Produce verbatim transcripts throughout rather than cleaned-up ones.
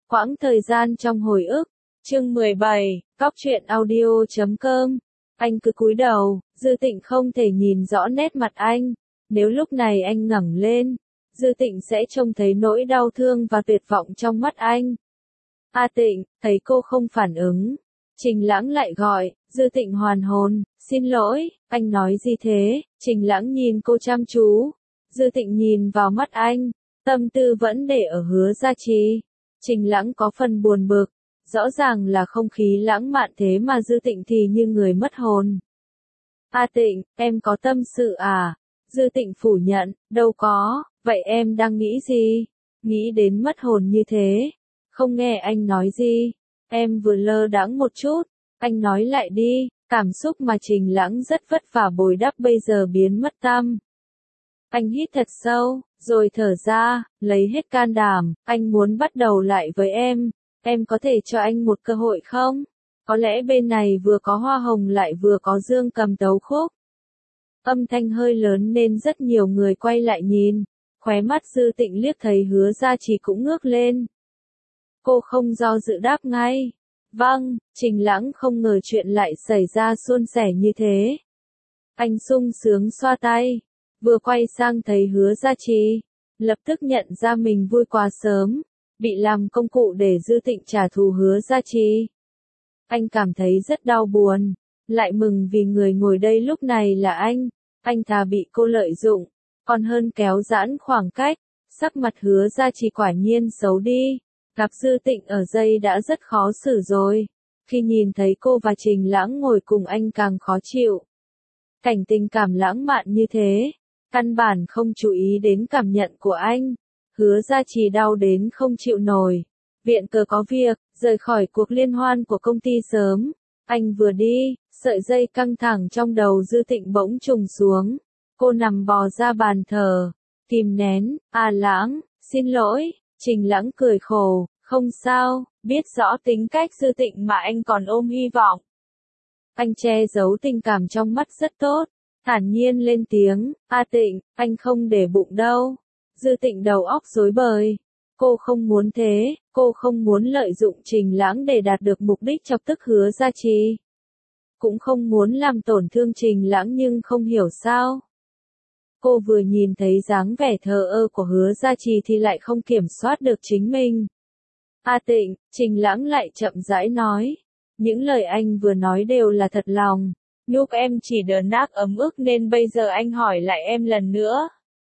Quãng thời gian trong hồi ức, chương mười bảy, Cóc truyện audio chấm com. Anh cứ cúi đầu, Dư Tịnh không thể nhìn rõ nét mặt anh. Nếu lúc này anh ngẩng lên, Dư Tịnh sẽ trông thấy nỗi đau thương và tuyệt vọng trong mắt anh. A Tịnh, thấy cô không phản ứng. Trình Lãng lại gọi, Dư Tịnh hoàn hồn, xin lỗi, anh nói gì thế? Trình Lãng nhìn cô chăm chú. Dư Tịnh nhìn vào mắt anh, tâm tư vẫn để ở Hứa Gia Trì. Trình Lãng có phần buồn bực, rõ ràng là không khí lãng mạn thế mà Dư Tịnh thì như người mất hồn. A Tịnh, em có tâm sự à? Dư Tịnh phủ nhận, đâu có, vậy em đang nghĩ gì? Nghĩ đến mất hồn như thế. Không nghe anh nói gì, em vừa lơ đãng một chút, anh nói lại đi, cảm xúc mà Trình Lãng rất vất vả bồi đắp bây giờ biến mất tăm. Anh hít thật sâu, rồi thở ra, lấy hết can đảm, anh muốn bắt đầu lại với em, em có thể cho anh một cơ hội không? Có lẽ bên này vừa có hoa hồng lại vừa có Dương Cầm tấu khúc. Âm thanh hơi lớn nên rất nhiều người quay lại nhìn, khóe mắt Dư Tịnh liếc thấy Hứa Gia Trì cũng ngước lên. Cô không do dự đáp ngay. Vâng, Trình Lãng không ngờ chuyện lại xảy ra suôn sẻ như thế. Anh sung sướng xoa tay, vừa quay sang thấy Hứa Gia Trì, lập tức nhận ra mình vui quá sớm, bị làm công cụ để Dư Tịnh trả thù Hứa Gia Trì. Anh cảm thấy rất đau buồn, lại mừng vì người ngồi đây lúc này là anh, anh thà bị cô lợi dụng, còn hơn kéo giãn khoảng cách. Sắc mặt Hứa Gia Trì quả nhiên xấu đi. Gặp Dư Tịnh ở dây đã rất khó xử rồi, khi nhìn thấy cô và Trình Lãng ngồi cùng anh càng khó chịu. Cảnh tình cảm lãng mạn như thế, căn bản không chú ý đến cảm nhận của anh. Hứa Gia Trì đau đến không chịu nổi. Viện cờ có việc, rời khỏi cuộc liên hoan của công ty sớm. Anh vừa đi, sợi dây căng thẳng trong đầu Dư Tịnh bỗng trùng xuống. Cô nằm bò ra bàn thờ, kìm nén, à Lãng, xin lỗi. Trình Lãng cười khổ, không sao, biết rõ tính cách Dư Tịnh mà anh còn ôm hy vọng. Anh che giấu tình cảm trong mắt rất tốt, thản nhiên lên tiếng, A Tịnh, anh không để bụng đâu. Dư Tịnh đầu óc rối bời, cô không muốn thế, cô không muốn lợi dụng Trình Lãng để đạt được mục đích chọc tức Hứa Gia Trì. Cũng không muốn làm tổn thương Trình Lãng nhưng không hiểu sao. Cô vừa nhìn thấy dáng vẻ thờ ơ của Hứa Gia Trì thì lại không kiểm soát được chính mình. A Tịnh, Trình Lãng lại chậm rãi nói. Những lời anh vừa nói đều là thật lòng. Lúc em chỉ đờn ác ấm ức nên bây giờ anh hỏi lại em lần nữa.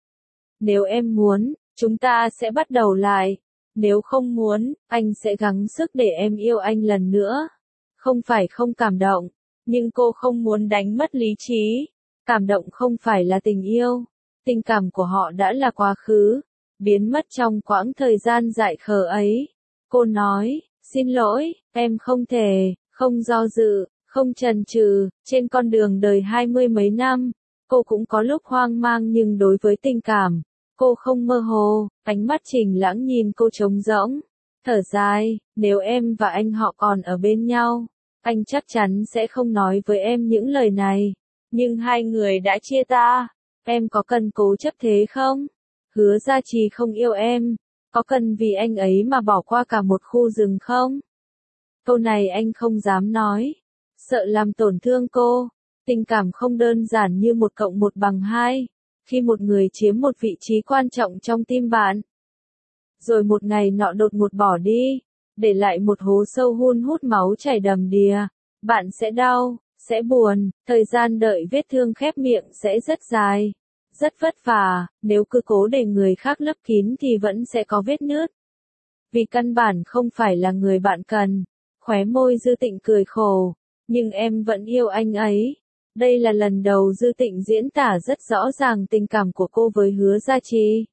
Nếu em muốn, chúng ta sẽ bắt đầu lại. Nếu không muốn, anh sẽ gắng sức để em yêu anh lần nữa. Không phải không cảm động, nhưng cô không muốn đánh mất lý trí. Cảm động không phải là tình yêu, tình cảm của họ đã là quá khứ, biến mất trong quãng thời gian dại khờ ấy. Cô nói, xin lỗi, em không thể, không do dự, không chần chừ, trên con đường đời hai mươi mấy năm, cô cũng có lúc hoang mang nhưng đối với tình cảm, cô không mơ hồ. Ánh mắt Trình Lãng nhìn cô trống rỗng, thở dài, nếu em và anh họ còn ở bên nhau, anh chắc chắn sẽ không nói với em những lời này. Nhưng hai người đã chia ta, em có cần cố chấp thế không? Hứa Gia Trì không yêu em, có cần vì anh ấy mà bỏ qua cả một khu rừng không? Câu này anh không dám nói, sợ làm tổn thương cô. Tình cảm không đơn giản như một cộng một bằng hai, khi một người chiếm một vị trí quan trọng trong tim bạn. Rồi một ngày nọ đột ngột bỏ đi, để lại một hố sâu hun hút máu chảy đầm đìa, bạn sẽ đau. Sẽ buồn, thời gian đợi vết thương khép miệng sẽ rất dài, rất vất vả, nếu cứ cố để người khác lấp kín thì vẫn sẽ có vết nứt. Vì căn bản không phải là người bạn cần. Khóe môi Dư Tịnh cười khổ, nhưng em vẫn yêu anh ấy. Đây là lần đầu Dư Tịnh diễn tả rất rõ ràng tình cảm của cô với Hứa Gia Trì.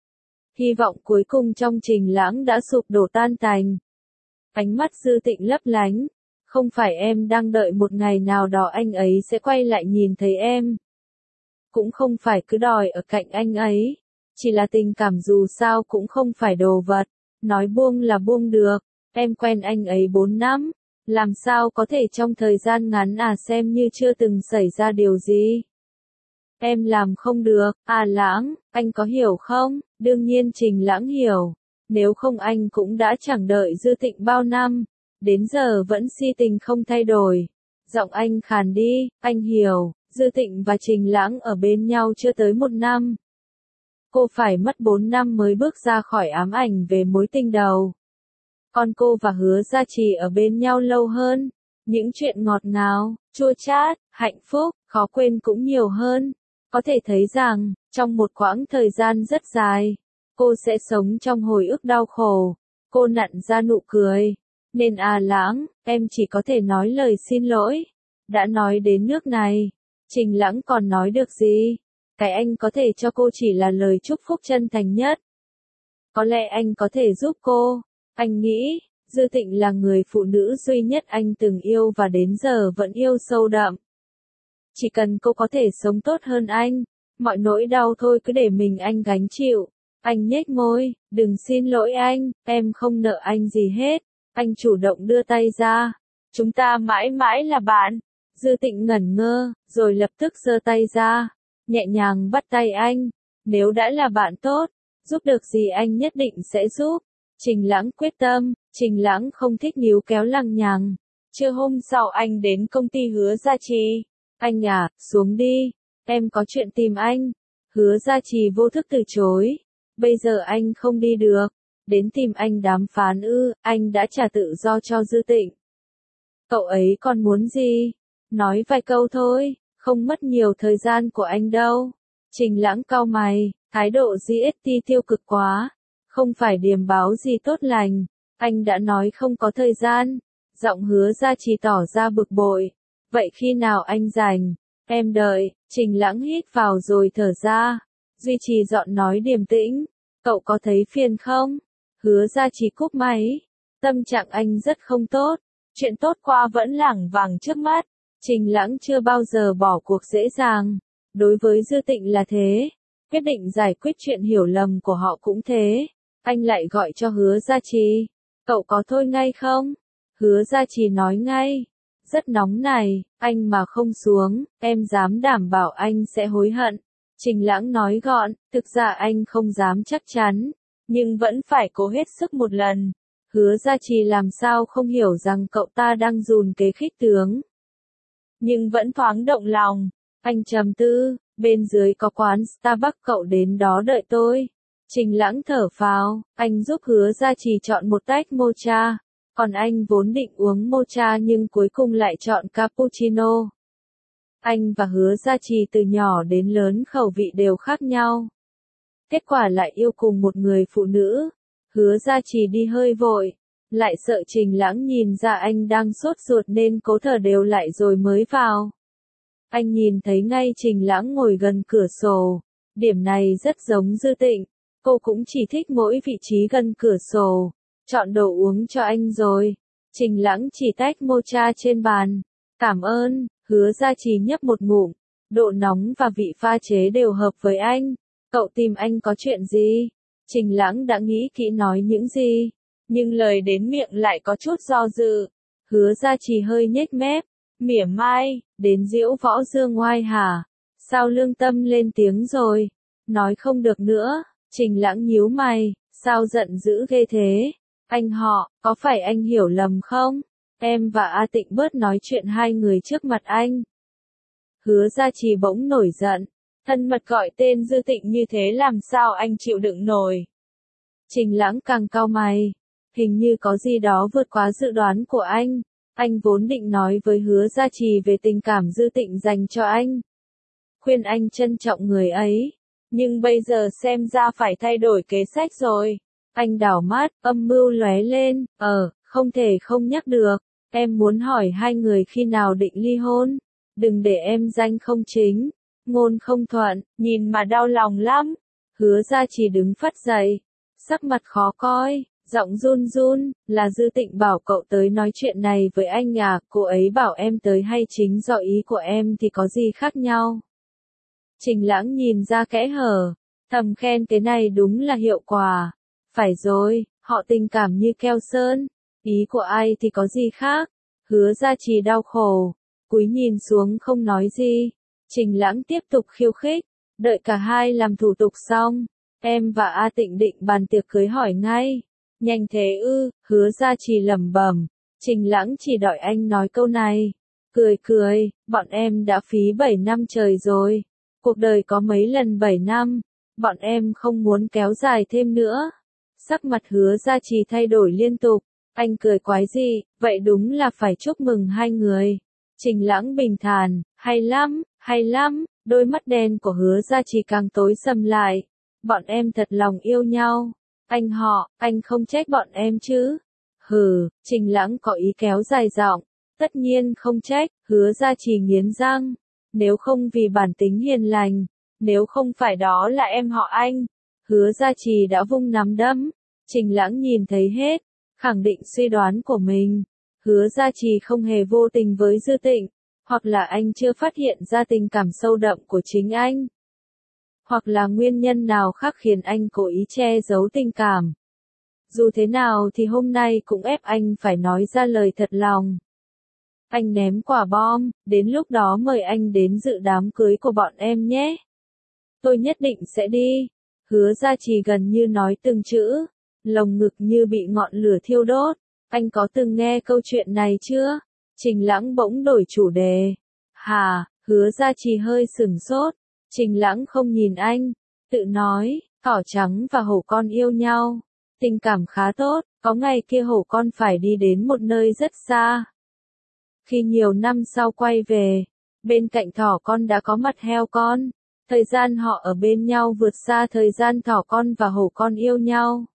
Hy vọng cuối cùng trong Trình Lãng đã sụp đổ tan tành. Ánh mắt Dư Tịnh lấp lánh. Không phải em đang đợi một ngày nào đó anh ấy sẽ quay lại nhìn thấy em. Cũng không phải cứ đòi ở cạnh anh ấy. Chỉ là tình cảm dù sao cũng không phải đồ vật. Nói buông là buông được. Em quen anh ấy bốn năm. Làm sao có thể trong thời gian ngắn à xem như chưa từng xảy ra điều gì. Em làm không được, à Lãng, anh có hiểu không? Đương nhiên Trình Lãng hiểu. nếu không anh cũng đã chẳng đợi Dư Tịnh bao năm, đến giờ vẫn si tình không thay đổi. Giọng anh khàn đi, anh hiểu, Dư Tịnh và Trình Lãng ở bên nhau chưa tới một năm. Cô phải mất bốn năm mới bước ra khỏi ám ảnh về mối tình đầu. Còn cô và Hứa Gia Trì ở bên nhau lâu hơn, những chuyện ngọt ngào, chua chát, hạnh phúc, khó quên cũng nhiều hơn. Có thể thấy rằng, trong một quãng thời gian rất dài, cô sẽ sống trong hồi ức đau khổ. Cô nặn ra nụ cười. Nên à Lãng, em chỉ có thể nói lời xin lỗi. Đã nói đến nước này, Trình Lãng còn nói được gì? Cái anh có thể cho cô chỉ là lời chúc phúc chân thành nhất. Có lẽ anh có thể giúp cô. Anh nghĩ, Dư Tịnh là người phụ nữ duy nhất anh từng yêu và đến giờ vẫn yêu sâu đậm. Chỉ cần cô có thể sống tốt hơn anh, mọi nỗi đau thôi cứ để mình anh gánh chịu. Anh nhếch môi, đừng xin lỗi anh, em không nợ anh gì hết. Anh chủ động đưa tay ra. Chúng ta mãi mãi là bạn. Dư Tịnh ngẩn ngơ, rồi lập tức giơ tay ra, nhẹ nhàng bắt tay anh. Nếu đã là bạn tốt, giúp được gì anh nhất định sẽ giúp. Trình Lãng quyết tâm. Trình Lãng không thích níu kéo lằng nhằng. Trưa hôm sau anh đến công ty Hứa Gia Trì. Anh à, xuống đi, em có chuyện tìm anh. Hứa Gia Trì vô thức từ chối. Bây giờ anh không đi được. Đến tìm anh đàm phán ư, anh đã trả tự do cho Dư Tịnh. Cậu ấy còn muốn gì? Nói vài câu thôi, không mất nhiều thời gian của anh đâu. Trình Lãng cau mày, thái độ giê ét tê tiêu cực quá. Không phải điềm báo gì tốt lành. Anh đã nói không có thời gian. Giọng Hứa Gia Trì tỏ ra bực bội. Vậy khi nào anh rảnh? Em đợi. Trình Lãng hít vào rồi thở ra. Duy trì giọng nói điềm tĩnh. Cậu có thấy phiền không? Hứa Gia Trì cúp máy. Tâm trạng anh rất không tốt. Chuyện tốt qua vẫn lảng vảng trước mắt. Trình Lãng chưa bao giờ bỏ cuộc dễ dàng. Đối với Dư Tịnh là thế. Quyết định giải quyết chuyện hiểu lầm của họ cũng thế. Anh lại gọi cho Hứa Gia Trì. Cậu có thôi ngay không? Hứa Gia Trì nói ngay. Rất nóng này, anh mà không xuống, em dám đảm bảo anh sẽ hối hận. Trình Lãng nói gọn, thực ra anh không dám chắc chắn, nhưng vẫn phải cố hết sức một lần. Hứa Gia Trì làm sao không hiểu rằng cậu ta đang dùn kế khích tướng. Nhưng vẫn thoáng động lòng. Anh trầm tư, bên dưới có quán Starbucks, cậu đến đó đợi tôi. Trình Lãng thở phào, anh giúp Hứa Gia Trì chọn một tách mocha. Còn anh vốn định uống mocha nhưng cuối cùng lại chọn cappuccino. Anh và Hứa Gia Trì từ nhỏ đến lớn khẩu vị đều khác nhau. Kết quả lại yêu cùng một người phụ nữ. Hứa Gia Trì đi hơi vội, lại sợ Trình Lãng nhìn ra anh đang sốt ruột nên cố thở đều lại rồi mới vào. Anh nhìn thấy ngay Trình Lãng ngồi gần cửa sổ. Điểm này rất giống Dư Tịnh. Cô cũng chỉ thích mỗi vị trí gần cửa sổ. Chọn đồ uống cho anh rồi. Trình Lãng chỉ tách mocha trên bàn. Cảm ơn. Hứa Gia Trì nhấp một ngụm. Độ nóng và vị pha chế đều hợp với anh. Cậu tìm anh có chuyện gì? Trình Lãng đã nghĩ kỹ nói những gì, nhưng lời đến miệng lại có chút do dự. Hứa Gia Trì hơi nhếch mép, mỉa mai, đến Diễu Võ Dương Ngoai hả? Sao lương tâm lên tiếng rồi? Nói không được nữa. Trình Lãng nhíu mày, sao giận dữ ghê thế? Anh họ, có phải anh hiểu lầm không? Em và A Tịnh bớt nói chuyện hai người trước mặt anh. Hứa Gia Trì bỗng nổi giận. Thân mật gọi tên Dư Tịnh như thế làm sao anh chịu đựng nổi? Trình Lãng càng cau mày. Hình như có gì đó vượt quá dự đoán của anh. Anh vốn định nói với Hứa Gia Trì về tình cảm Dư Tịnh dành cho anh. Khuyên anh trân trọng người ấy. Nhưng bây giờ xem ra phải thay đổi kế sách rồi. Anh đảo mắt, âm mưu lóe lên. Ờ, không thể không nhắc được. Em muốn hỏi hai người khi nào định ly hôn. Đừng để em danh không chính, ngôn không thuận, nhìn mà đau lòng lắm. Hứa Gia Trì đứng phắt dậy, sắc mặt khó coi, giọng run run, là Dư Tịnh bảo cậu tới nói chuyện này với anh à, cô ấy bảo em tới hay chính do ý của em thì có gì khác nhau. Trình Lãng nhìn ra kẽ hở, thầm khen cái này đúng là hiệu quả. Phải rồi, họ tình cảm như keo sơn, ý của ai thì có gì khác. Hứa Gia Trì đau khổ, cúi nhìn xuống không nói gì. Trình Lãng tiếp tục khiêu khích, đợi cả hai làm thủ tục xong, Em và A Tịnh định bàn tiệc cưới hỏi ngay. Nhanh thế ư, Hứa Gia Trì lẩm bẩm. Trình Lãng chỉ đợi anh nói câu này. Cười cười, bọn em đã phí bảy năm trời rồi. Cuộc đời có mấy lần bảy năm, bọn em không muốn kéo dài thêm nữa. Sắc mặt Hứa Gia Trì thay đổi liên tục. Anh cười quái dị, vậy đúng là phải chúc mừng hai người. Trình Lãng bình thản, hay lắm, hay lắm, đôi mắt đen của Hứa Gia Trì càng tối sầm lại. Bọn em thật lòng yêu nhau. Anh họ, anh không trách bọn em chứ? Hừ, Trình Lãng có ý kéo dài giọng. Tất nhiên không trách, Hứa Gia Trì nghiến răng. Nếu không vì bản tính hiền lành, nếu không phải đó là em họ anh. Hứa Gia Trì đã vung nắm đấm. Trình Lãng nhìn thấy hết, khẳng định suy đoán của mình. Hứa Gia Trì không hề vô tình với Dư Tịnh, hoặc là anh chưa phát hiện ra tình cảm sâu đậm của chính anh, hoặc là nguyên nhân nào khác khiến anh cố ý che giấu tình cảm. Dù thế nào thì hôm nay cũng ép anh phải nói ra lời thật lòng. Anh ném quả bom, đến lúc đó mời anh đến dự đám cưới của bọn em nhé. Tôi nhất định sẽ đi. Hứa Gia Trì gần như nói từng chữ, lồng ngực như bị ngọn lửa thiêu đốt. Anh có từng nghe câu chuyện này chưa? Trình Lãng bỗng đổi chủ đề. Hà, Hứa Gia Trì hơi sửng sốt. Trình Lãng không nhìn anh, tự nói, thỏ trắng và hổ con yêu nhau. Tình cảm khá tốt, có ngày kia hổ con phải đi đến một nơi rất xa. Khi nhiều năm sau quay về, bên cạnh thỏ con đã có mặt heo con. Thời gian họ ở bên nhau vượt xa thời gian thỏ con và hổ con yêu nhau.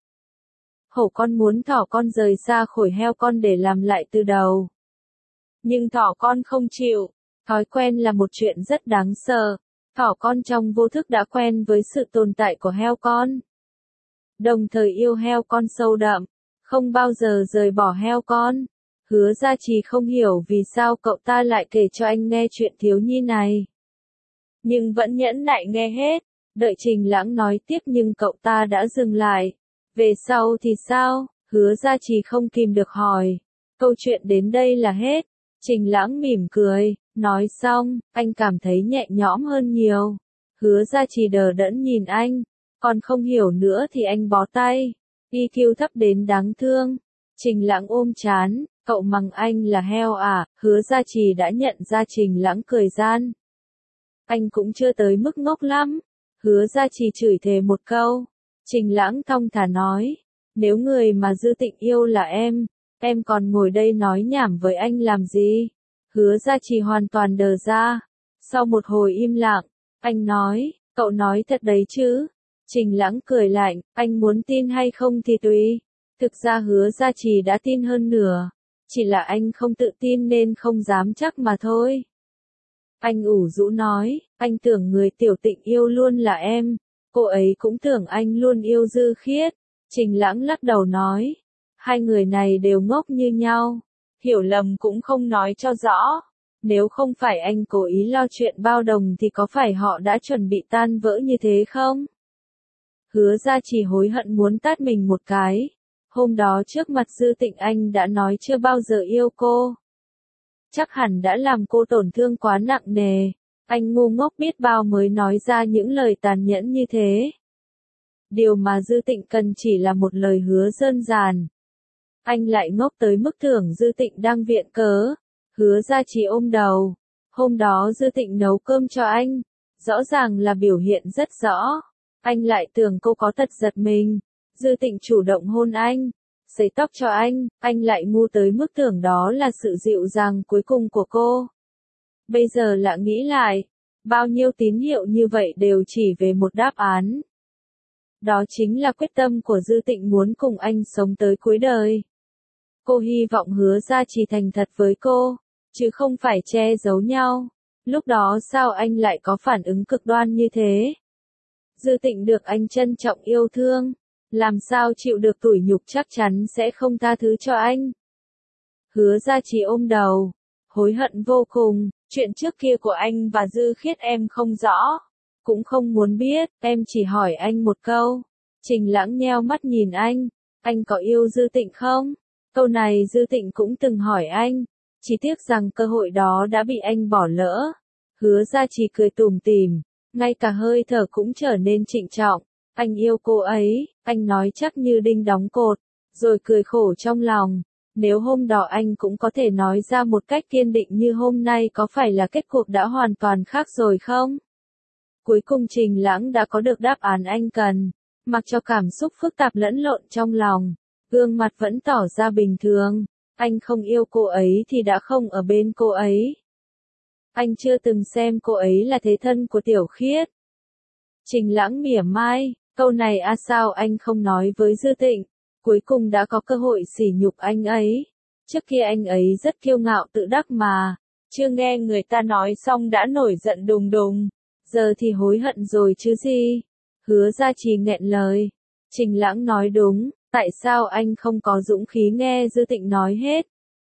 Hổ con muốn thỏ con rời xa khỏi heo con để làm lại từ đầu. Nhưng thỏ con không chịu, thói quen là một chuyện rất đáng sợ. Thỏ con trong vô thức đã quen với sự tồn tại của heo con. Đồng thời yêu heo con sâu đậm, không bao giờ rời bỏ heo con. Hứa Gia Trì không hiểu vì sao cậu ta lại kể cho anh nghe chuyện thiếu nhi này. Nhưng vẫn nhẫn nại nghe hết, đợi Trình Lãng nói tiếp nhưng cậu ta đã dừng lại. Về sau thì sao? Hứa Gia Trì không kìm được hỏi. Câu chuyện đến đây là hết. Trình Lãng mỉm cười, nói xong, anh cảm thấy nhẹ nhõm hơn nhiều. Hứa Gia Trì đờ đẫn nhìn anh, còn không hiểu nữa thì anh bó tay. i kiu thấp đến đáng thương. Trình Lãng ôm chán, cậu mắng anh là heo à? Hứa Gia Trì đã nhận ra Trình Lãng cười gian. Anh cũng chưa tới mức ngốc lắm. Hứa Gia Trì chửi thề một câu. Trình Lãng thong thả nói, nếu người mà Dư Tịnh yêu là em, em còn ngồi đây nói nhảm với anh làm gì? Hứa Gia Trì hoàn toàn đờ ra. Sau một hồi im lặng, anh nói, cậu nói thật đấy chứ? Trình Lãng cười lạnh, anh muốn tin hay không thì tùy. Thực ra Hứa Gia Trì đã tin hơn nửa, chỉ là anh không tự tin nên không dám chắc mà thôi. Anh ủ rũ nói, anh tưởng người Tiểu Tịnh yêu luôn là em, cô ấy cũng tưởng anh luôn yêu Dư Khiết. Trình Lãng lắc đầu nói, hai người này đều ngốc như nhau, hiểu lầm cũng không nói cho rõ. Nếu không phải anh cố ý lo chuyện bao đồng thì có phải họ đã chuẩn bị tan vỡ như thế không? Hứa Gia Trì hối hận muốn tát mình một cái. Hôm đó trước mặt Dư Tịnh anh đã nói chưa bao giờ yêu cô. Chắc hẳn đã làm cô tổn thương quá nặng nề. Anh ngu ngốc biết bao mới nói ra những lời tàn nhẫn như thế. Điều mà Dư Tịnh cần chỉ là một lời hứa đơn giản. Anh lại ngốc tới mức tưởng Dư Tịnh đang viện cớ. Hứa Gia Trì ôm đầu. Hôm đó Dư Tịnh nấu cơm cho anh. Rõ ràng là biểu hiện rất rõ. Anh lại tưởng cô có tật giật mình. Dư Tịnh chủ động hôn anh, sấy tóc cho anh, anh lại ngu tới mức tưởng đó là sự dịu dàng cuối cùng của cô. Bây giờ lại nghĩ lại, bao nhiêu tín hiệu như vậy đều chỉ về một đáp án. Đó chính là quyết tâm của Dư Tịnh muốn cùng anh sống tới cuối đời. Cô hy vọng Hứa Gia Trì thành thật với cô, chứ không phải che giấu nhau. Lúc đó sao anh lại có phản ứng cực đoan như thế? Dư Tịnh được anh trân trọng yêu thương, làm sao chịu được tủi nhục chắc chắn sẽ không tha thứ cho anh. Hứa Gia Trì ôm đầu, hối hận vô cùng, chuyện trước kia của anh và Dư Khiết em không rõ, cũng không muốn biết, em chỉ hỏi anh một câu. Trình Lãng nheo mắt nhìn anh, anh có yêu Dư Tịnh không? Câu này Dư Tịnh cũng từng hỏi anh, chỉ tiếc rằng cơ hội đó đã bị anh bỏ lỡ. Hứa Gia Trì cười tủm tỉm, ngay cả hơi thở cũng trở nên trịnh trọng. Anh yêu cô ấy, anh nói chắc như đinh đóng cột, rồi cười khổ trong lòng. Nếu hôm đó anh cũng có thể nói ra một cách kiên định như hôm nay có phải là kết cục đã hoàn toàn khác rồi không? Cuối cùng Trình Lãng đã có được đáp án anh cần, mặc cho cảm xúc phức tạp lẫn lộn trong lòng, gương mặt vẫn tỏ ra bình thường. Anh không yêu cô ấy thì đã không ở bên cô ấy. Anh chưa từng xem cô ấy là thế thân của Tiểu Khiết. Trình Lãng mỉa mai, câu này à sao anh không nói với Dư Tịnh, cuối cùng đã có cơ hội sỉ nhục anh ấy. Trước kia anh ấy rất kiêu ngạo tự đắc mà, chưa nghe người ta nói xong đã nổi giận đùng đùng, giờ thì hối hận rồi chứ gì. Hứa Gia Trì nghẹn lời. Trình Lãng nói đúng, tại sao anh không có dũng khí nghe Dư Tịnh nói hết?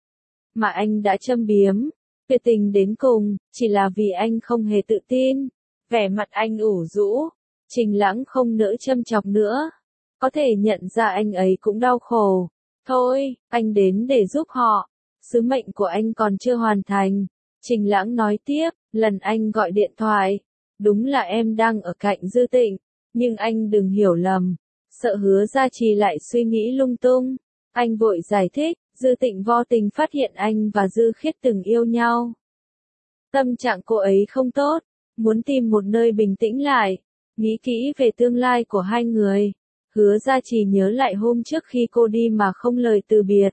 Mà anh đã châm biếm, tuyệt tình đến cùng, chỉ là vì anh không hề tự tin. Vẻ mặt anh ủ rũ, Trình Lãng không nỡ châm chọc nữa. Có thể nhận ra anh ấy cũng đau khổ. Thôi, anh đến để giúp họ. Sứ mệnh của anh còn chưa hoàn thành. Trình Lãng nói tiếp, lần anh gọi điện thoại. Đúng là em đang ở cạnh Dư Tịnh. Nhưng anh đừng hiểu lầm. Sợ Hứa Gia Trì lại suy nghĩ lung tung. Anh vội giải thích, Dư Tịnh vô tình phát hiện anh và Dư Khiết từng yêu nhau. Tâm trạng cô ấy không tốt. Muốn tìm một nơi bình tĩnh lại. Nghĩ kỹ về tương lai của hai người. Hứa Gia Trì nhớ lại hôm trước khi cô đi mà không lời từ biệt.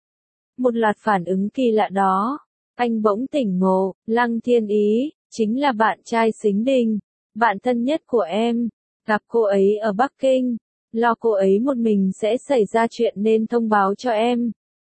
Một loạt phản ứng kỳ lạ đó. Anh bỗng tỉnh ngộ, Lăng Thiên Ý, chính là bạn trai Sính Đình, bạn thân nhất của em. Gặp cô ấy ở Bắc Kinh, lo cô ấy một mình sẽ xảy ra chuyện nên thông báo cho em.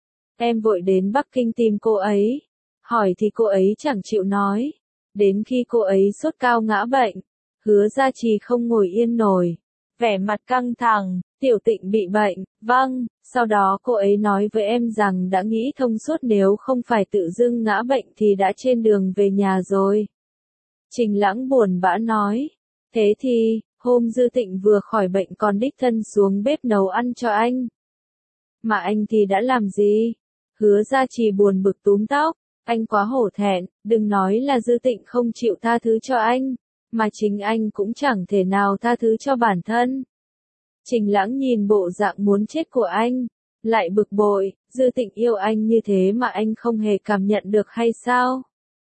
Em vội đến Bắc Kinh tìm cô ấy. Hỏi thì cô ấy chẳng chịu nói. Đến khi cô ấy sốt cao ngã bệnh, Hứa Gia Trì không ngồi yên nổi. Vẻ mặt căng thẳng, Tiểu Tịnh bị bệnh, vâng, sau đó cô ấy nói với em rằng đã nghĩ thông suốt nếu không phải tự dưng ngã bệnh thì đã trên đường về nhà rồi. Trình Lãng buồn bã nói, thế thì, hôm Dư Tịnh vừa khỏi bệnh còn đích thân xuống bếp nấu ăn cho anh. Mà anh thì đã làm gì? Hứa Gia Trì buồn bực túm tóc, anh quá hổ thẹn, đừng nói là Dư Tịnh không chịu tha thứ cho anh. Mà chính anh cũng chẳng thể nào tha thứ cho bản thân. Trình Lãng nhìn bộ dạng muốn chết của anh, lại bực bội, Dư Tịnh yêu anh như thế mà anh không hề cảm nhận được hay sao?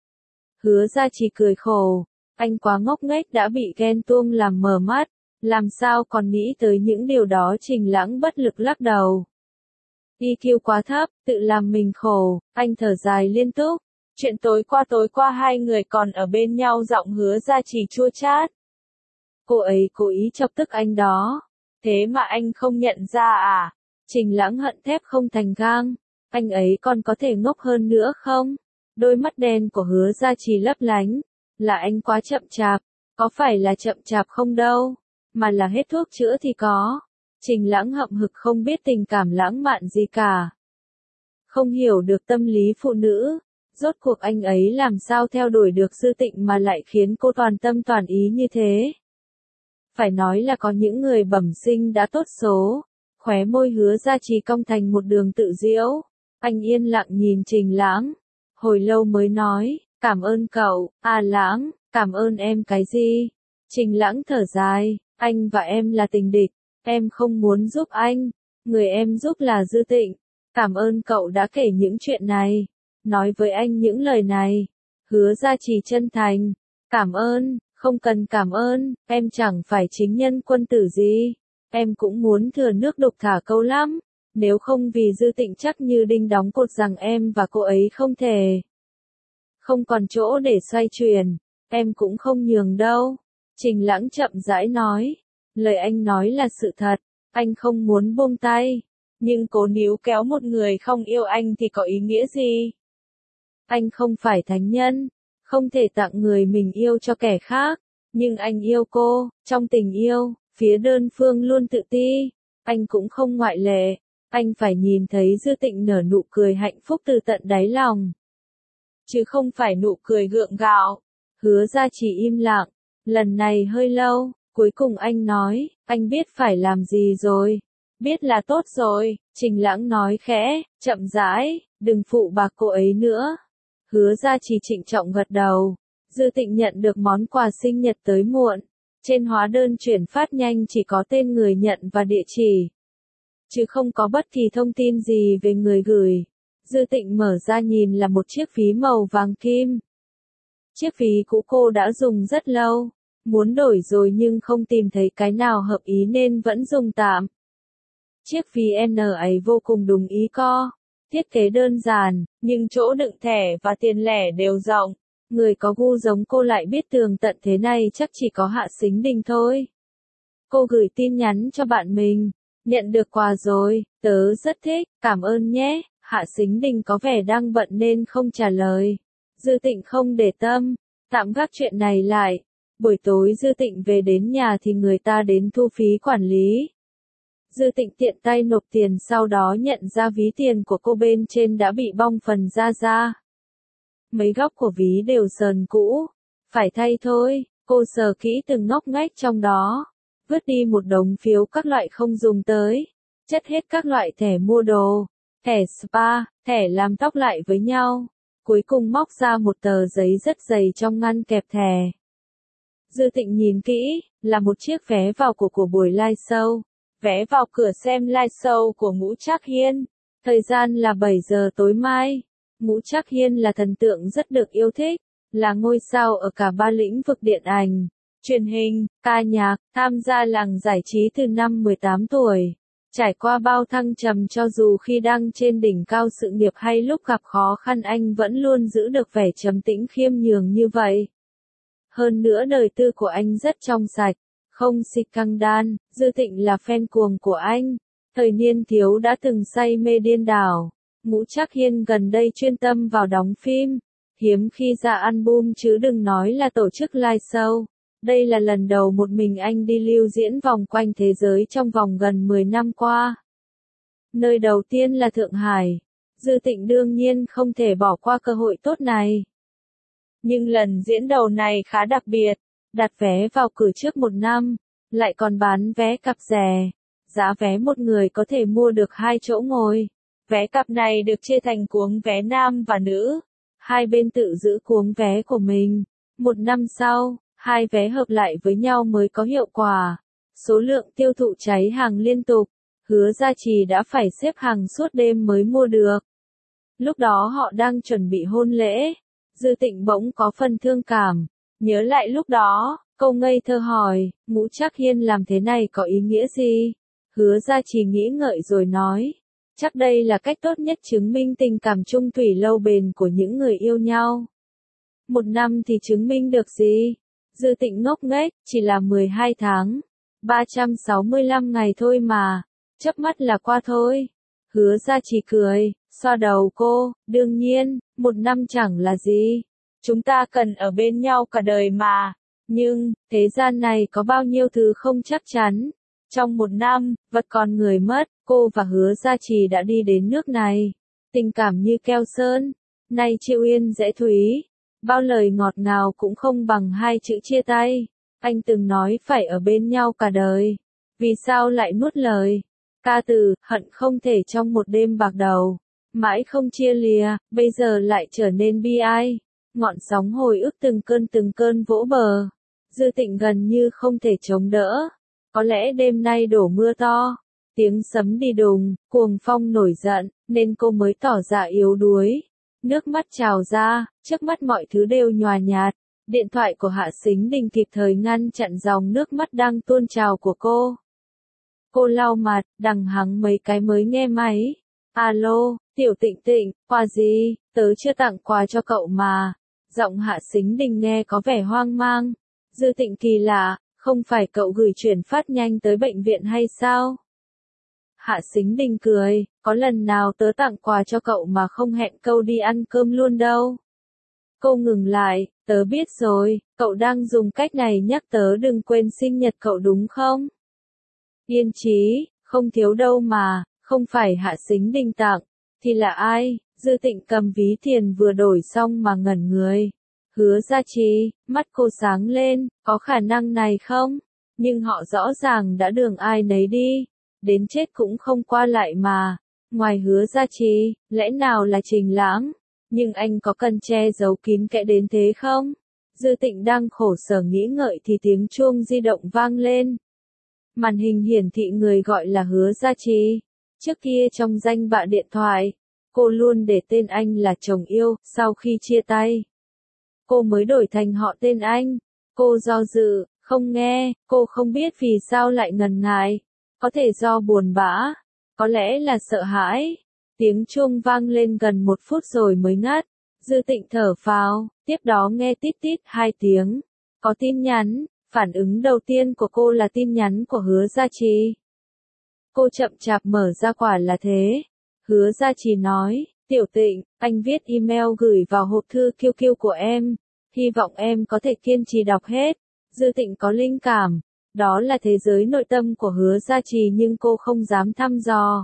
Hứa Gia Trì cười khổ, anh quá ngốc nghếch đã bị ghen tuông làm mờ mắt, làm sao còn nghĩ tới những điều đó. Trình Lãng bất lực lắc đầu. i kiu quá thấp, tự làm mình khổ, anh thở dài liên tục. Chuyện tối qua tối qua hai người còn ở bên nhau. Giọng Hứa Gia Trì chua chát. Cô ấy cố ý chọc tức anh đó. Thế mà anh không nhận ra à? Trình Lãng hận thép không thành gang. Anh ấy còn có thể ngốc hơn nữa không? Đôi mắt đen của Hứa Gia Trì lấp lánh. Là anh quá chậm chạp. Có phải là chậm chạp không đâu. Mà là hết thuốc chữa thì có. Trình Lãng hậm hực không biết tình cảm lãng mạn gì cả. Không hiểu được tâm lý phụ nữ. Rốt cuộc anh ấy làm sao theo đuổi được Dư Tịnh mà lại khiến cô toàn tâm toàn ý như thế. Phải nói là có những người bẩm sinh đã tốt số. Khóe môi Hứa Gia Trì cong thành một đường tự diễu. Anh yên lặng nhìn Trình Lãng. Hồi lâu mới nói, cảm ơn cậu. À Lãng, cảm ơn em cái gì? Trình Lãng thở dài, anh và em là tình địch. Em không muốn giúp anh. Người em giúp là Dư Tịnh. Cảm ơn cậu đã kể những chuyện này. Nói với anh những lời này. Hứa Gia Trì chân thành. Cảm ơn, không cần cảm ơn, em chẳng phải chính nhân quân tử gì. Em cũng muốn thừa nước đục thả câu lắm. Nếu không vì Dư Tịnh chắc như đinh đóng cột rằng em và cô ấy không thể. Không còn chỗ để xoay chuyển. Em cũng không nhường đâu. Trình Lãng chậm rãi nói. Lời anh nói là sự thật. Anh không muốn buông tay. Nhưng cố níu kéo một người không yêu anh thì có ý nghĩa gì? Anh không phải thánh nhân, không thể tặng người mình yêu cho kẻ khác, nhưng anh yêu cô, trong tình yêu, phía đơn phương luôn tự ti, anh cũng không ngoại lệ, anh phải nhìn thấy Dư Tịnh nở nụ cười hạnh phúc từ tận đáy lòng, chứ không phải nụ cười gượng gạo. Hứa Gia Trì im lặng, lần này hơi lâu, cuối cùng anh nói, anh biết phải làm gì rồi, biết là tốt rồi. Trình Lãng nói khẽ, chậm rãi, đừng phụ bạc cô ấy nữa. Hứa Gia Trì trịnh trọng gật đầu. Dư Tịnh nhận được món quà sinh nhật tới muộn. Trên hóa đơn chuyển phát nhanh chỉ có tên người nhận và địa chỉ, chứ không có bất kỳ thông tin gì về người gửi. Dư Tịnh mở ra nhìn là một chiếc ví màu vàng kim. Chiếc ví cũ cô đã dùng rất lâu, muốn đổi rồi nhưng không tìm thấy cái nào hợp ý nên vẫn dùng tạm. Chiếc ví N ấy vô cùng đúng ý co, thiết kế đơn giản, nhưng chỗ đựng thẻ và tiền lẻ đều rộng. Người có gu giống cô lại biết tường tận thế này chắc chỉ có Hạ Sính Đình thôi. Cô gửi tin nhắn cho bạn mình, nhận được quà rồi, tớ rất thích, cảm ơn nhé. Hạ Sính Đình có vẻ đang bận nên không trả lời. Dư Tịnh không để tâm, tạm gác chuyện này lại. Buổi tối Dư Tịnh về đến nhà thì người ta đến thu phí quản lý. Dư Tịnh tiện tay nộp tiền, sau đó nhận ra ví tiền của cô bên trên đã bị bong phần ra ra. Mấy góc của ví đều sờn cũ, phải thay thôi. Cô sờ kỹ từng ngóc ngách trong đó, vứt đi một đống phiếu các loại không dùng tới, chất hết các loại thẻ mua đồ, thẻ spa, thẻ làm tóc lại với nhau. Cuối cùng móc ra một tờ giấy rất dày trong ngăn kẹp thẻ. Dư Tịnh nhìn kỹ, là một chiếc vé vào của của buổi live show. Vé vào cửa xem live show của Ngũ Trác Hiên. Thời gian là bảy giờ tối mai. Ngũ Trác Hiên là thần tượng rất được yêu thích, là ngôi sao ở cả ba lĩnh vực điện ảnh, truyền hình, ca nhạc, tham gia làng giải trí từ năm mười tám tuổi. Trải qua bao thăng trầm, cho dù khi đang trên đỉnh cao sự nghiệp hay lúc gặp khó khăn anh vẫn luôn giữ được vẻ trầm tĩnh khiêm nhường như vậy. Hơn nữa đời tư của anh rất trong sạch, không scandal. Dư Tịnh là fan cuồng của anh, thời niên thiếu đã từng say mê điên đảo. Ngũ Trác Hiên gần đây chuyên tâm vào đóng phim, hiếm khi ra album chứ đừng nói là tổ chức live show. Đây là lần đầu một mình anh đi lưu diễn vòng quanh thế giới trong vòng gần mười năm qua. Nơi đầu tiên là Thượng Hải. Dư Tịnh đương nhiên không thể bỏ qua cơ hội tốt này. Nhưng lần diễn đầu này khá đặc biệt, đặt vé vào cửa trước một năm, lại còn bán vé cặp rẻ. Giá vé một người có thể mua được hai chỗ ngồi. Vé cặp này được chia thành cuống vé nam và nữ. Hai bên tự giữ cuống vé của mình. Một năm sau, hai vé hợp lại với nhau mới có hiệu quả. Số lượng tiêu thụ cháy hàng liên tục. Hứa Gia Trì đã phải xếp hàng suốt đêm mới mua được. Lúc đó họ đang chuẩn bị hôn lễ. Dư Tịnh bỗng có phần thương cảm. Nhớ lại lúc đó, câu ngây thơ hỏi, Ngũ Trác Hiên làm thế này có ý nghĩa gì? Hứa Gia Trì nghĩ ngợi rồi nói, chắc đây là cách tốt nhất chứng minh tình cảm chung thủy lâu bền của những người yêu nhau. Một năm thì chứng minh được gì? Dư Tịnh ngốc nghếch, chỉ là mười hai tháng, ba trăm sáu mươi lăm ngày thôi mà, chớp mắt là qua thôi. Hứa Gia Trì cười, xoa đầu cô, đương nhiên, một năm chẳng là gì. Chúng ta cần ở bên nhau cả đời mà. Nhưng, thế gian này có bao nhiêu thứ không chắc chắn. Trong một năm, vật còn người mất, cô và Hứa Gia Trì đã đi đến nước này. Tình cảm như keo sơn, nay chiêu yên dễ thúy. Bao lời ngọt ngào cũng không bằng hai chữ chia tay. Anh từng nói phải ở bên nhau cả đời. Vì sao lại nuốt lời? Ca từ, hận không thể trong một đêm bạc đầu. Mãi không chia lìa, bây giờ lại trở nên bi ai. Ngọn sóng hồi ức từng cơn từng cơn vỗ bờ. Dư Tịnh gần như không thể chống đỡ. Có lẽ đêm nay đổ mưa to, tiếng sấm đi đùng, cuồng phong nổi giận, nên cô mới tỏ ra yếu đuối. Nước mắt trào ra, trước mắt mọi thứ đều nhòa nhạt. Điện thoại của Hạ Sính Đình kịp thời ngăn chặn dòng nước mắt đang tuôn trào của cô. Cô lau mặt, đằng hắng mấy cái mới nghe máy. Alo, Tiểu Tịnh Tịnh, quà gì? Tớ chưa tặng quà cho cậu mà. Giọng Hạ Sính Đình nghe có vẻ hoang mang. Dư Tịnh kỳ lạ, không phải cậu gửi chuyển phát nhanh tới bệnh viện hay sao? Hạ Sính Đình cười, có lần nào tớ tặng quà cho cậu mà không hẹn câu đi ăn cơm luôn đâu. Cô ngừng lại, tớ biết rồi, cậu đang dùng cách này nhắc tớ đừng quên sinh nhật cậu đúng không? Yên trí, không thiếu đâu mà, không phải Hạ Sính Đình tặng, thì là ai? Dư Tịnh cầm ví tiền vừa đổi xong mà ngẩn người. Hứa Gia Trì, mắt cô sáng lên, có khả năng này không? Nhưng họ rõ ràng đã đường ai nấy đi, đến chết cũng không qua lại mà. Ngoài Hứa Gia Trì, lẽ nào là Trình Lãng? Nhưng anh có cần che giấu kín kẽ đến thế không? Dư Tịnh đang khổ sở nghĩ ngợi thì tiếng chuông di động vang lên. Màn hình hiển thị người gọi là Hứa Gia Trì. Trước kia trong danh bạ điện thoại, cô luôn để tên anh là chồng yêu, sau khi chia tay, cô mới đổi thành họ tên anh. Cô do dự, không nghe, cô không biết vì sao lại ngần ngại. Có thể do buồn bã, có lẽ là sợ hãi. Tiếng chuông vang lên gần một phút rồi mới ngắt. Dư Tịnh thở phào, tiếp đó nghe tít tít hai tiếng. Có tin nhắn, phản ứng đầu tiên của cô là tin nhắn của Hứa Gia Trì. Cô chậm chạp mở ra quả là thế. Hứa Gia Trì nói, Tiểu Tịnh, anh viết email gửi vào hộp thư Q Q của em. Hy vọng em có thể kiên trì đọc hết. Dư Tịnh có linh cảm. Đó là thế giới nội tâm của Hứa Gia Trì nhưng cô không dám thăm dò.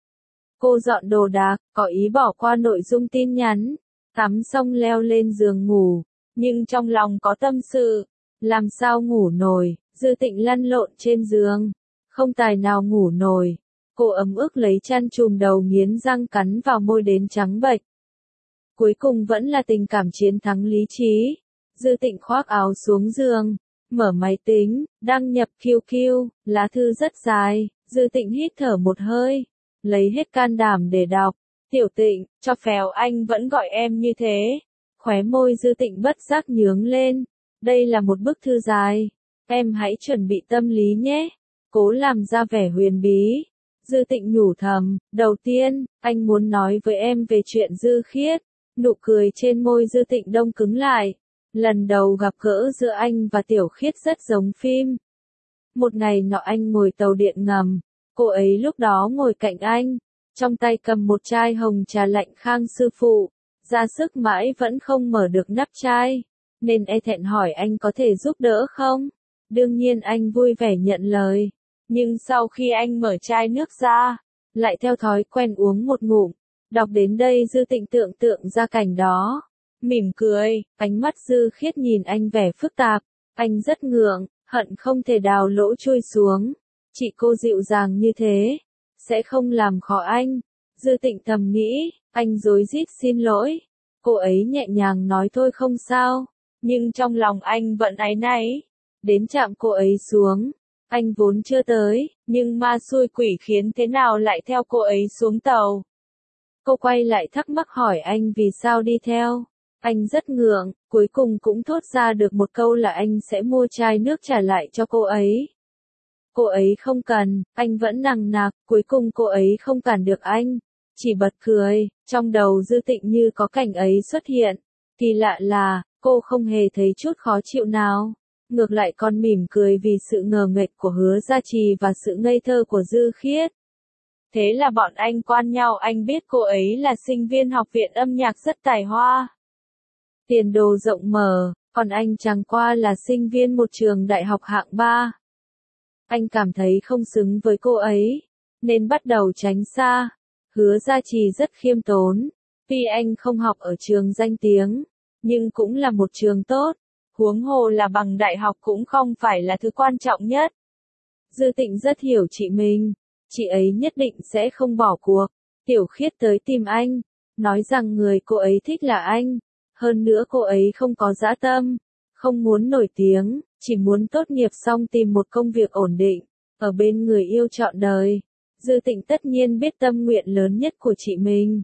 Cô dọn đồ đạc, có ý bỏ qua nội dung tin nhắn. Tắm xong leo lên giường ngủ. Nhưng trong lòng có tâm sự. Làm sao ngủ nổi, Dư Tịnh lăn lộn trên giường. Không tài nào ngủ nổi. Cô ấm ức lấy chăn trùm đầu nghiến răng cắn vào môi đến trắng bệch. Cuối cùng vẫn là tình cảm chiến thắng lý trí. Dư Tịnh khoác áo xuống giường. Mở máy tính, đăng nhập Q Q, lá thư rất dài. Dư Tịnh hít thở một hơi. Lấy hết can đảm để đọc. Tiểu Tịnh, cho phèo anh vẫn gọi em như thế. Khóe môi Dư Tịnh bất giác nhướng lên. Đây là một bức thư dài. Em hãy chuẩn bị tâm lý nhé. Cố làm ra vẻ huyền bí. Dư Tịnh nhủ thầm, đầu tiên, anh muốn nói với em về chuyện Dư Khiết. Nụ cười trên môi Dư Tịnh đông cứng lại. Lần đầu gặp gỡ giữa anh và Tiểu Khiết rất giống phim. Một ngày nọ anh ngồi tàu điện ngầm. Cô ấy lúc đó ngồi cạnh anh. Trong tay cầm một chai hồng trà lạnh Khang sư phụ. Ra sức mãi vẫn không mở được nắp chai. Nên e thẹn hỏi anh có thể giúp đỡ không? Đương nhiên anh vui vẻ nhận lời. Nhưng sau khi anh mở chai nước ra, lại theo thói quen uống một ngụm. Đọc đến đây Dư Tịnh tưởng tượng ra cảnh đó. Mỉm cười, ánh mắt Dư Khiết nhìn anh vẻ phức tạp. Anh rất ngượng, hận không thể đào lỗ chui xuống. Chị cô dịu dàng như thế, sẽ không làm khó anh. Dư Tịnh thầm nghĩ, anh rối rít xin lỗi. Cô ấy nhẹ nhàng nói thôi không sao. Nhưng trong lòng anh vẫn áy náy. Đến chạm cô ấy xuống. Anh vốn chưa tới, nhưng ma xui quỷ khiến thế nào lại theo cô ấy xuống tàu. Cô quay lại thắc mắc hỏi anh vì sao đi theo. Anh rất ngượng, cuối cùng cũng thốt ra được một câu là anh sẽ mua chai nước trả lại cho cô ấy. Cô ấy không cần, anh vẫn nằng nặc, cuối cùng cô ấy không cản được anh. Chỉ bật cười, trong đầu Dư Tịnh như có cảnh ấy xuất hiện. Kỳ lạ là, cô không hề thấy chút khó chịu nào. Ngược lại còn mỉm cười vì sự ngờ nghệch của Hứa Gia Trì và sự ngây thơ của Dư Khiết. Thế là bọn anh quan nhau, anh biết cô ấy là sinh viên học viện âm nhạc rất tài hoa. Tiền đồ rộng mở, còn anh chẳng qua là sinh viên một trường đại học hạng ba. Anh cảm thấy không xứng với cô ấy, nên bắt đầu tránh xa. Hứa Gia Trì rất khiêm tốn, tuy anh không học ở trường danh tiếng, nhưng cũng là một trường tốt. Huống hồ là bằng đại học cũng không phải là thứ quan trọng nhất. Dư Tịnh rất hiểu chị mình, chị ấy nhất định sẽ không bỏ cuộc. Tiểu Khiết tới tìm anh, nói rằng người cô ấy thích là anh. Hơn nữa cô ấy không có dã tâm, không muốn nổi tiếng, chỉ muốn tốt nghiệp xong tìm một công việc ổn định, ở bên người yêu trọn đời. Dư Tịnh tất nhiên biết tâm nguyện lớn nhất của chị mình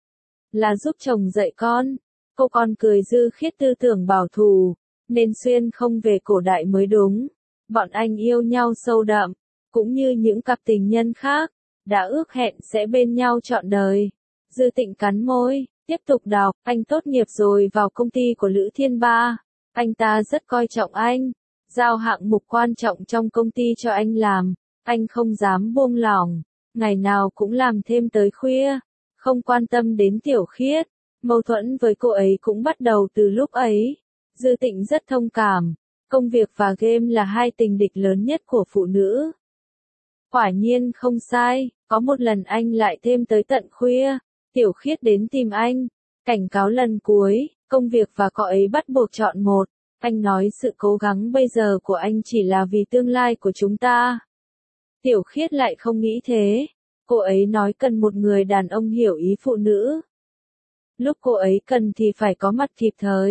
là giúp chồng dạy con. Cô còn cười Dư Khiết tư tưởng bảo thủ, nên xuyên không về cổ đại mới đúng. Bọn anh yêu nhau sâu đậm, cũng như những cặp tình nhân khác, đã ước hẹn sẽ bên nhau trọn đời. Dư Tịnh cắn môi, tiếp tục đọc, anh tốt nghiệp rồi vào công ty của Lữ Thiên Ba. Anh ta rất coi trọng anh, giao hạng mục quan trọng trong công ty cho anh làm. Anh không dám buông lỏng, ngày nào cũng làm thêm tới khuya, không quan tâm đến Tiểu Khiết. Mâu thuẫn với cô ấy cũng bắt đầu từ lúc ấy. Dư Tịnh rất thông cảm, công việc và game là hai tình địch lớn nhất của phụ nữ. Quả nhiên không sai, có một lần anh lại thêm tới tận khuya, Tiểu Khiết đến tìm anh, cảnh cáo lần cuối, công việc và cậu ấy bắt buộc chọn một. Anh nói sự cố gắng bây giờ của anh chỉ là vì tương lai của chúng ta. Tiểu Khiết lại không nghĩ thế, cô ấy nói cần một người đàn ông hiểu ý phụ nữ. Lúc cô ấy cần thì phải có mặt kịp thời.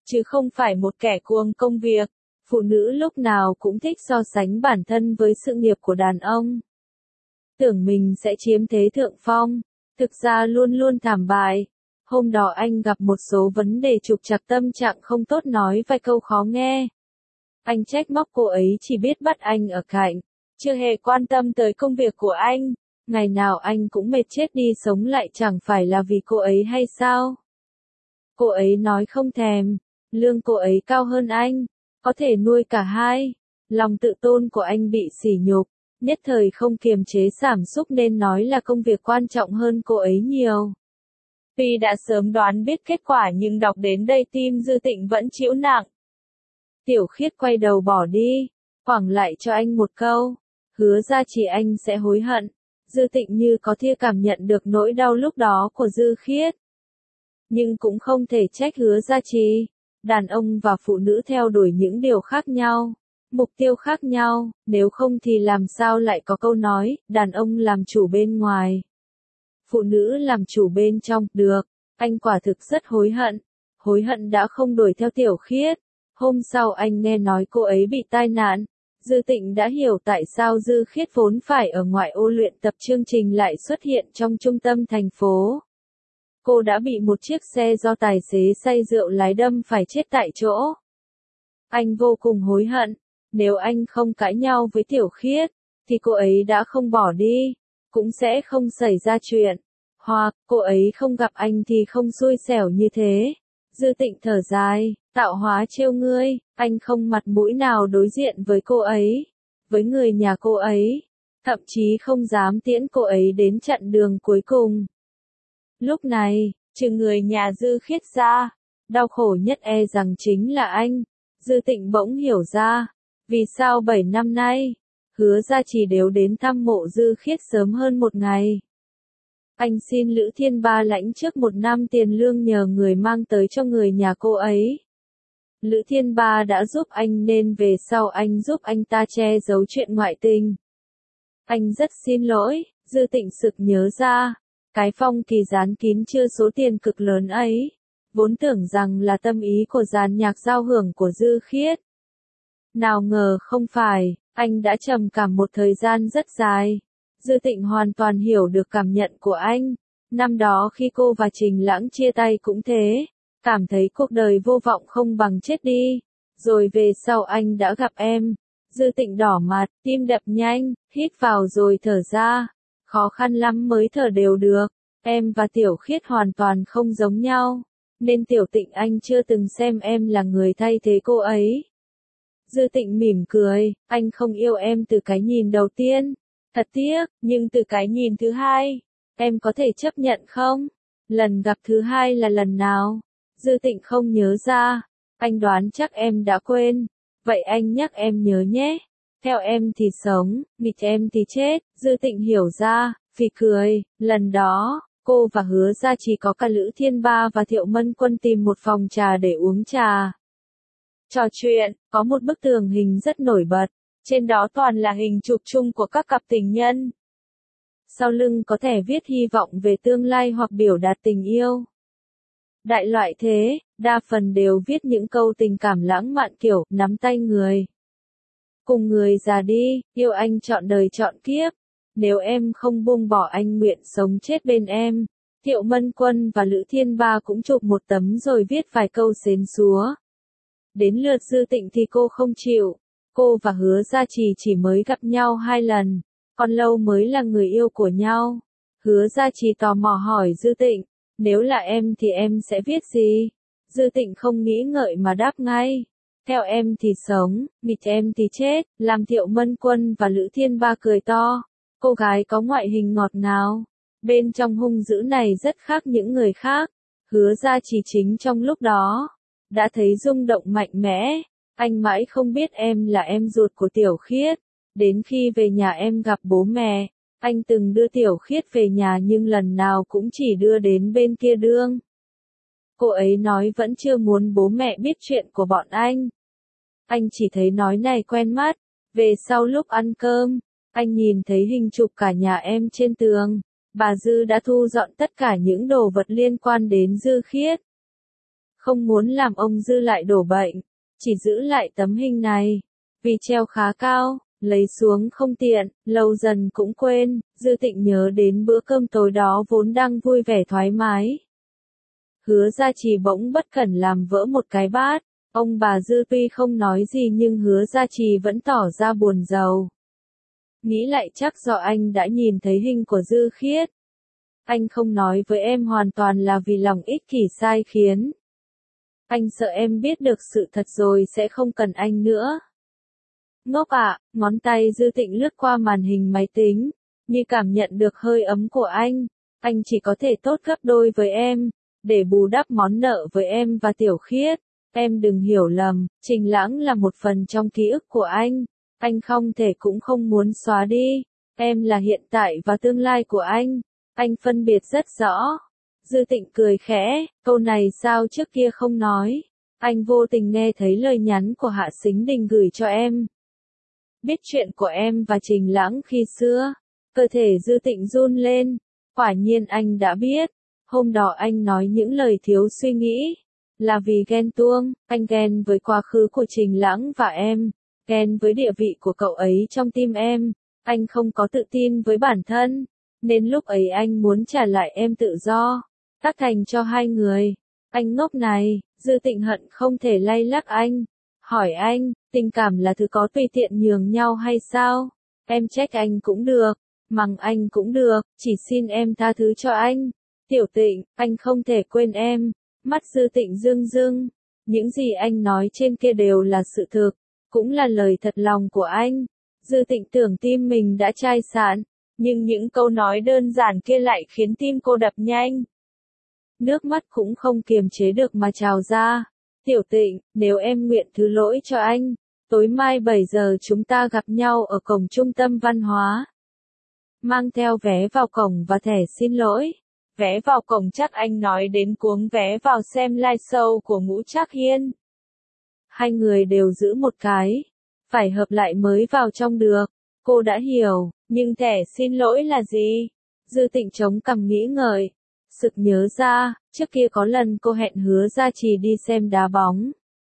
chứ không phải một kẻ cuồng công việc. Phụ nữ lúc nào cũng thích so sánh bản thân với sự nghiệp của đàn ông. Tưởng mình sẽ chiếm thế thượng phong, thực ra luôn luôn thảm bại. Hôm đó anh gặp một số vấn đề trục trặc, tâm trạng không tốt, nói vài câu khó nghe. Anh trách móc cô ấy chỉ biết bắt anh ở cạnh, chưa hề quan tâm tới công việc của anh. Ngày nào anh cũng mệt chết đi sống lại, chẳng phải là vì cô ấy hay sao? Cô ấy nói không thèm, lương cô ấy cao hơn anh, có thể nuôi cả hai. Lòng tự tôn của anh bị sỉ nhục, nhất thời không kiềm chế cảm xúc nên nói là công việc quan trọng hơn cô ấy nhiều. Tuy đã sớm đoán biết kết quả nhưng đọc đến đây tim Dư Tịnh vẫn chịu nặng. Tiểu Khiết quay đầu bỏ đi, quẳng lại cho anh một câu, hứa ra chỉ anh sẽ hối hận. Dư Tịnh như có thia cảm nhận được nỗi đau lúc đó của Dư Khiết. Nhưng cũng không thể trách hứa gia trì. Đàn ông và phụ nữ theo đuổi những điều khác nhau, mục tiêu khác nhau, nếu không thì làm sao lại có câu nói, đàn ông làm chủ bên ngoài, phụ nữ làm chủ bên trong, được. Anh quả thực rất hối hận, hối hận đã không đuổi theo Tiểu Khiết. Hôm sau anh nghe nói cô ấy bị tai nạn. Dư Tịnh đã hiểu tại sao Dư Khiết vốn phải ở ngoại ô luyện tập chương trình lại xuất hiện trong trung tâm thành phố. Cô đã bị một chiếc xe do tài xế say rượu lái đâm phải chết tại chỗ. Anh vô cùng hối hận, nếu anh không cãi nhau với Tiểu Khiết, thì cô ấy đã không bỏ đi, cũng sẽ không xảy ra chuyện. Hoặc, cô ấy không gặp anh thì không xui xẻo như thế. Dư Tịnh thở dài, tạo hóa trêu ngươi, anh không mặt mũi nào đối diện với cô ấy, với người nhà cô ấy, thậm chí không dám tiễn cô ấy đến chặng đường cuối cùng. Lúc này, trừ người nhà Dư Khiết ra, đau khổ nhất e rằng chính là anh. Dư Tịnh bỗng hiểu ra, vì sao bảy năm nay, hứa gia trì đều đến thăm mộ Dư Khiết sớm hơn một ngày. Anh xin Lữ Thiên Ba lãnh trước một năm tiền lương nhờ người mang tới cho người nhà cô ấy. Lữ Thiên Ba đã giúp anh nên về sau anh giúp anh ta che giấu chuyện ngoại tình. Anh rất xin lỗi. Dư Tịnh sực nhớ ra, cái phong kỳ dán kín chưa số tiền cực lớn ấy, vốn tưởng rằng là tâm ý của dàn nhạc giao hưởng của Dư Khiết. Nào ngờ không phải, anh đã trầm cảm một thời gian rất dài. Dư Tịnh hoàn toàn hiểu được cảm nhận của anh. Năm đó khi cô và Trình Lãng chia tay cũng thế, cảm thấy cuộc đời vô vọng không bằng chết đi. Rồi về sau anh đã gặp em. Dư Tịnh đỏ mặt, tim đập nhanh, hít vào rồi thở ra. Khó khăn lắm mới thở đều được. Em và Tiểu Khiết hoàn toàn không giống nhau, nên Tiểu Tịnh anh chưa từng xem em là người thay thế cô ấy. Dư Tịnh mỉm cười, anh không yêu em từ cái nhìn đầu tiên. Thật tiếc, nhưng từ cái nhìn thứ hai, em có thể chấp nhận không? Lần gặp thứ hai là lần nào? Dư Tịnh không nhớ ra. Anh đoán chắc em đã quên. Vậy anh nhắc em nhớ nhé. Theo em thì sống, nghịch em thì chết. Dư Tịnh hiểu ra, phì cười. Lần đó, cô và Hứa Gia Trì có cả Lữ Thiên Ba và Thiệu Mân Quân tìm một phòng trà để uống trà. Trò chuyện, có một bức tường hình rất nổi bật. Trên đó toàn là hình chụp chung của các cặp tình nhân. Sau lưng có thể viết hy vọng về tương lai hoặc biểu đạt tình yêu. Đại loại thế, đa phần đều viết những câu tình cảm lãng mạn kiểu nắm tay người. Cùng người già đi, yêu anh trọn đời trọn kiếp. Nếu em không buông bỏ anh nguyện sống chết bên em. Thiệu Mân Quân và Lữ Thiên Ba cũng chụp một tấm rồi viết vài câu xến xúa. Đến lượt Dư Tịnh thì cô không chịu. Cô và Hứa Gia Trì chỉ mới gặp nhau hai lần, còn lâu mới là người yêu của nhau. Hứa Gia Trì tò mò hỏi Dư Tịnh, nếu là em thì em sẽ viết gì? Dư Tịnh không nghĩ ngợi mà đáp ngay. Theo em thì sống, nghịch em thì chết. Làm Thiệu Mân Quân và Lữ Thiên Ba cười to. Cô gái có ngoại hình ngọt ngào, bên trong hung dữ này rất khác những người khác. Hứa Gia Trì chính trong lúc đó đã thấy rung động mạnh mẽ. Anh mãi không biết em là em ruột của Tiểu Khiết. Đến khi về nhà em gặp bố mẹ, anh từng đưa Tiểu Khiết về nhà nhưng lần nào cũng chỉ đưa đến bên kia đường. Cô ấy nói vẫn chưa muốn bố mẹ biết chuyện của bọn anh. Anh chỉ thấy nói này quen mắt. Về sau lúc ăn cơm, anh nhìn thấy hình chụp cả nhà em trên tường. Bà Dư đã thu dọn tất cả những đồ vật liên quan đến Dư Khiết. không muốn làm ông Dư lại đổ bệnh, chỉ giữ lại tấm hình này. Vì treo khá cao, lấy xuống không tiện, lâu dần cũng quên, Dư Tịnh nhớ đến bữa cơm tối đó vốn đang vui vẻ thoải mái. Hứa Gia Trì bỗng bất cẩn làm vỡ một cái bát, ông bà Dư tuy không nói gì nhưng Hứa Gia Trì vẫn tỏ ra buồn rầu. Nghĩ lại chắc do anh đã nhìn thấy hình của Dư Khiết. Anh không nói với em hoàn toàn là vì lòng ích kỷ sai khiến. Anh sợ em biết được sự thật rồi sẽ không cần anh nữa. Ngốc ạ, ngón tay Dư Tịnh lướt qua màn hình máy tính, như cảm nhận được hơi ấm của anh. Anh chỉ có thể tốt gấp đôi với em, để bù đắp món nợ với em và Tiểu Khiết. Em đừng hiểu lầm, Trình Lãng là một phần trong ký ức của anh. Anh không thể cũng không muốn xóa đi. Em là hiện tại và tương lai của anh. Anh phân biệt rất rõ. Dư Tịnh cười khẽ, câu này sao trước kia không nói. Anh vô tình nghe thấy lời nhắn của Hạ Sính Đình gửi cho em. Biết chuyện của em và Trình Lãng khi xưa. Cơ thể Dư Tịnh run lên. Quả nhiên anh đã biết. Hôm đó anh nói những lời thiếu suy nghĩ. Là vì ghen tuông, anh ghen với quá khứ của Trình Lãng và em. Ghen với địa vị của cậu ấy trong tim em. Anh không có tự tin với bản thân. Nên lúc ấy anh muốn trả lại em tự do. Tác thành cho hai người. Anh ngốc này, Dư Tịnh hận không thể lay lắc anh. Hỏi anh, tình cảm là thứ có tùy tiện nhường nhau hay sao? Em trách anh cũng được, mắng anh cũng được, chỉ xin em tha thứ cho anh. Tiểu Tịnh, anh không thể quên em. Mắt Dư Tịnh rưng rưng. Những gì anh nói trên kia đều là sự thực, cũng là lời thật lòng của anh. Dư Tịnh tưởng tim mình đã chai sạn, nhưng những câu nói đơn giản kia lại khiến tim cô đập nhanh. Nước mắt cũng không kiềm chế được mà trào ra. Tiểu Tịnh, nếu em nguyện thứ lỗi cho anh, tối mai bảy giờ chúng ta gặp nhau ở cổng trung tâm văn hóa. Mang theo vé vào cổng và thẻ xin lỗi. Vé vào cổng chắc anh nói đến cuống vé vào xem live show của Ngũ Trác Hiên. Hai người đều giữ một cái. Phải hợp lại mới vào trong được. Cô đã hiểu, nhưng thẻ xin lỗi là gì? Dư Tịnh chống cằm nghĩ ngợi. Sực nhớ ra, trước kia có lần cô hẹn Hứa Gia Trì đi xem đá bóng.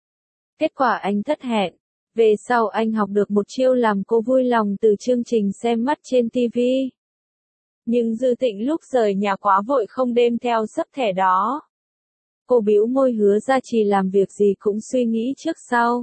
Kết quả anh thất hẹn. Về sau anh học được một chiêu làm cô vui lòng từ chương trình xem mắt trên ti vi. Nhưng Dư Tịnh lúc rời nhà quá vội không đem theo sấp thẻ đó. Cô bĩu môi Hứa Gia Trì làm việc gì cũng suy nghĩ trước sau.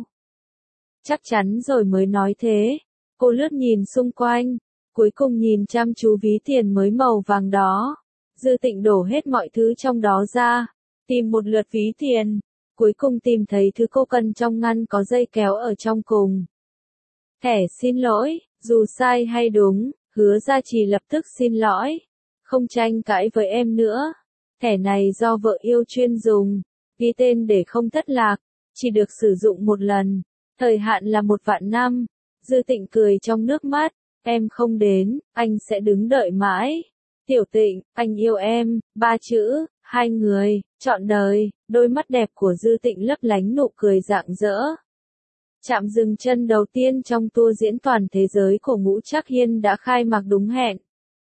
Chắc chắn rồi mới nói thế. Cô lướt nhìn xung quanh, cuối cùng nhìn chăm chú ví tiền mới màu vàng đó. Dư Tịnh đổ hết mọi thứ trong đó ra, tìm một lượt ví tiền, cuối cùng tìm thấy thứ cô cần trong ngăn có dây kéo ở trong cùng. Thẻ xin lỗi, dù sai hay đúng, Hứa Gia Trì lập tức xin lỗi, không tranh cãi với em nữa. Thẻ này do vợ yêu chuyên dùng, ghi tên để không thất lạc, chỉ được sử dụng một lần, thời hạn là một vạn năm. Dư Tịnh cười trong nước mắt, em không đến, anh sẽ đứng đợi mãi. Tiểu Tịnh, anh yêu em, ba chữ, hai người, trọn đời. Đôi mắt đẹp của Dư Tịnh lấp lánh nụ cười rạng rỡ. Chạm dừng chân đầu tiên trong tour diễn toàn thế giới của Ngũ Trác Hiên đã khai mạc đúng hẹn.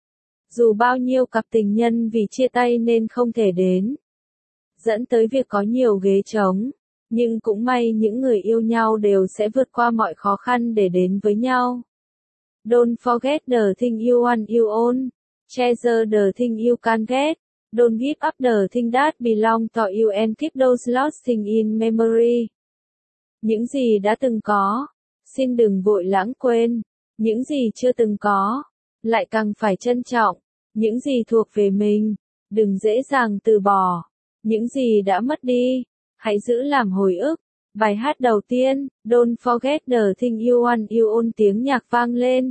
Dù bao nhiêu cặp tình nhân vì chia tay nên không thể đến, dẫn tới việc có nhiều ghế trống, nhưng cũng may những người yêu nhau đều sẽ vượt qua mọi khó khăn để đến với nhau. Don't forget the thing you want you own. Treasure the thing you can't get. Don't give up the thing that belong to you and keep those lost things in memory. Những gì đã từng có, xin đừng vội lãng quên. Những gì chưa từng có, lại càng phải trân trọng. Những gì thuộc về mình, đừng dễ dàng từ bỏ. Những gì đã mất đi, hãy giữ làm hồi ức. Bài hát đầu tiên, Don't forget the thing you want you own, tiếng nhạc vang lên.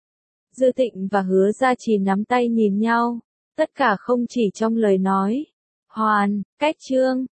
Dư Tịnh và Hứa Gia Trì nắm tay nhìn nhau, tất cả không chỉ trong lời nói. Hoàn, cách chương.